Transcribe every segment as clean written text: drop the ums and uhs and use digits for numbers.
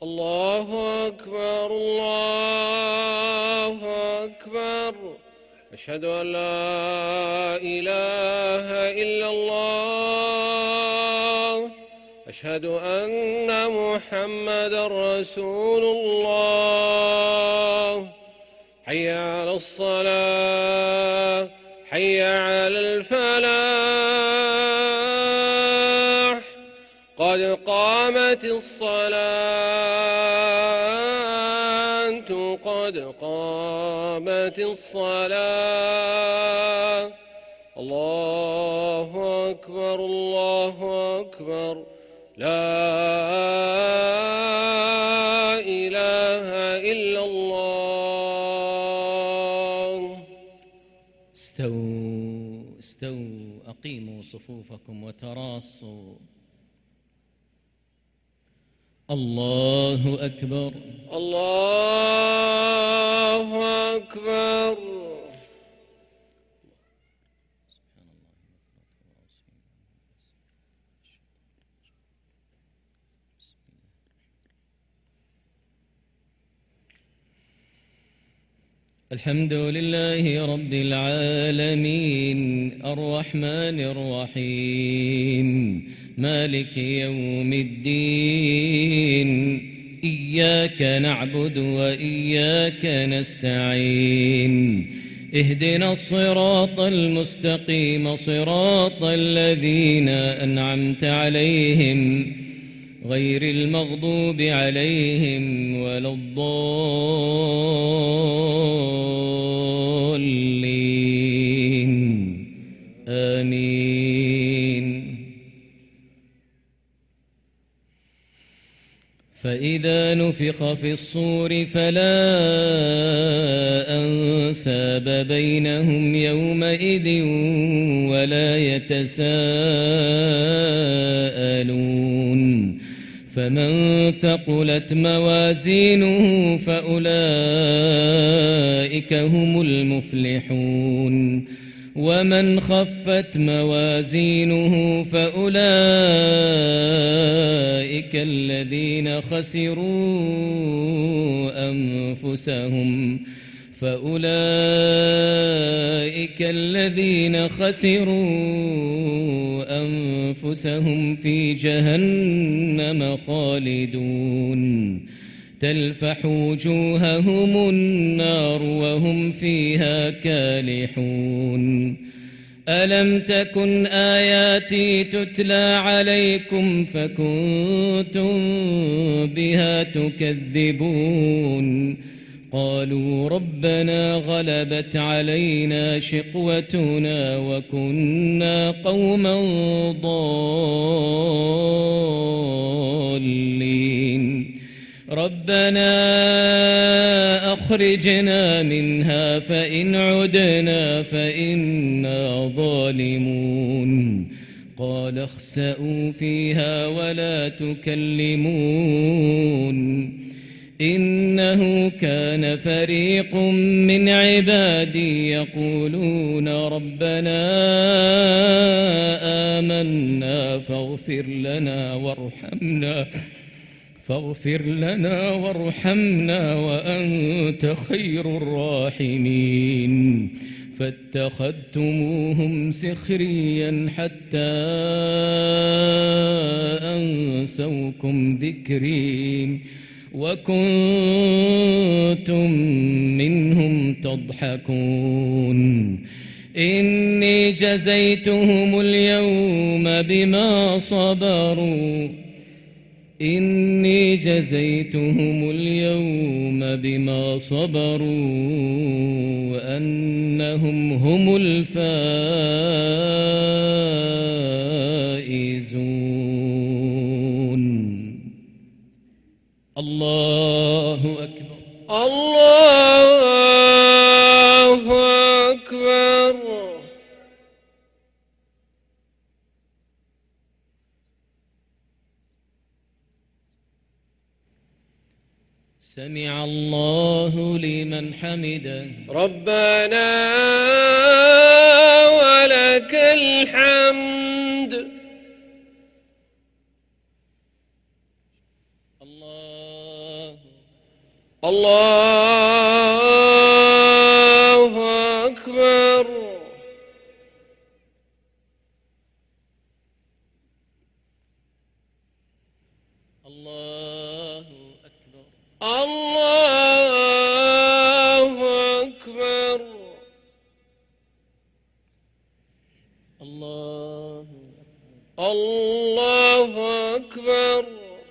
الله أكبر الله أكبر. أشهد أن لا إله إلا الله. أشهد أن محمدا رسول الله. حي على الصلاة حي على الفلاح. قد قامت الصلاة قد قامت الصلاة. الله أكبر الله أكبر. لا إله إلا الله. استووا أقيموا صفوفكم وتراصوا. الله أكبر الله أكبر. الحمد لله رب العالمين الرحمن الرحيم مالك يوم الدين. إياك نعبد وإياك نستعين. اهدنا الصراط المستقيم صراط الذين أنعمت عليهم غير المغضوب عليهم ولا الضالين. آمين. فإذا نفخ في الصور فلا أنساب بينهم يومئذ ولا يتساءلون. فمن ثقلت موازينه فأولئك هم المفلحون. ومن خفت موازينه فأولئك الذين خسروا أنفسهم في جهنم خالدون. تلفح وجوههم النار وهم فيها كالحون. ألم تكن آياتي تتلى عليكم فكنتم بها تكذبون. قالوا ربنا غلبت علينا شقوتنا وكنا قوما ضالين. ربنا أخرجنا منها فإن عدنا فإنا ظالمون. قال اخسئوا فيها ولا تكلمون. إنه كان فريق من عبادي يقولون ربنا آمنا فاغفر لنا وارحمنا وأنت خير الراحمين. فاتخذتموهم سخريا حتى أنسوكم ذكري وكنتم منهم تضحكون. إني جزيتهم اليوم بما صبروا أنهم هم الفائزون. الله أكبر الله أكبر. سمع الله لمن حمده. ربنا ولك الحمد. الله الله أكبر. الله أكبر. الله أكبر. الله أكبر.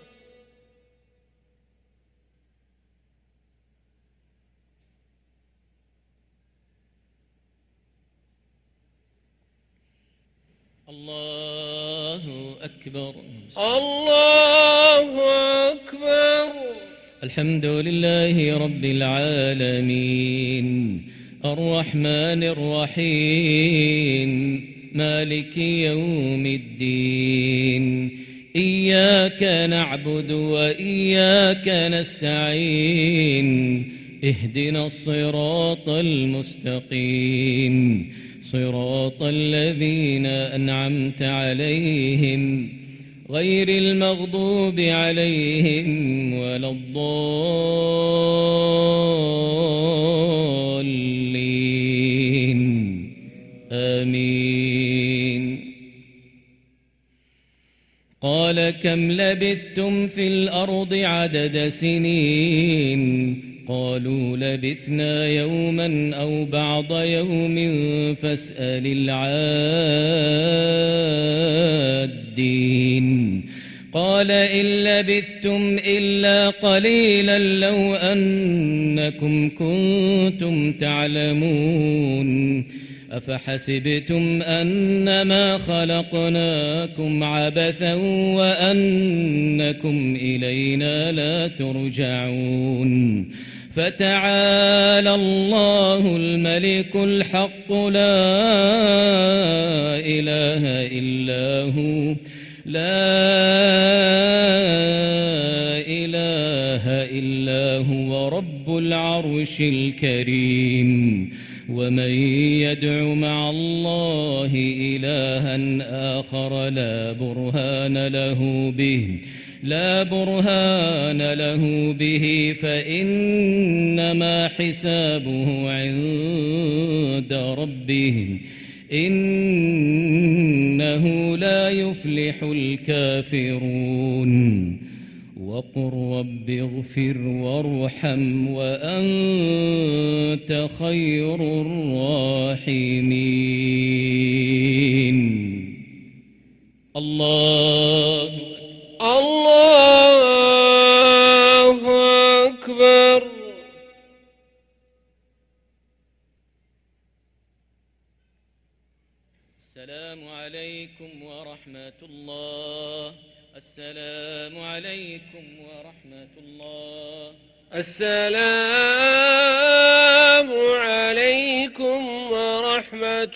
الله أكبر. الله أكبر. الحمد لله رب العالمين الرحمن الرحيم مالك يوم الدين إياك نعبد وإياك نستعين اهدنا الصراط المستقيم صراط الذين أنعمت عليهم غير المغضوب عليهم ولا الضالين آمين. قال كم لبثتم في الأرض عدد سنين قالوا لبثنا يوما أو بعض يوم فاسأل العادين. قال إن لبثتم إلا قليلا لو أنكم كنتم تعلمون أفحسبتم أنما خلقناكم عبثا وأنكم إلينا لا ترجعون فتعالى الله الملك الحق لا إله إلا هو رب العرش الكريم. ومن يدع مع الله إلها آخر لا برهان له به فإنما حسابه عند ربه إنه لا يفلح الكافرون. وقل رب اغفر وارحم وأنت خير الراحمين. الله أكبر. السلام عليكم ورحمة الله. السلام عليكم ورحمة الله. السلام عليكم ورحمة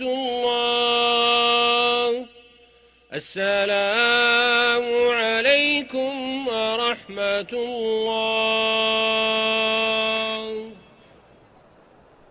الله. السلام عليكم ورحمة الله.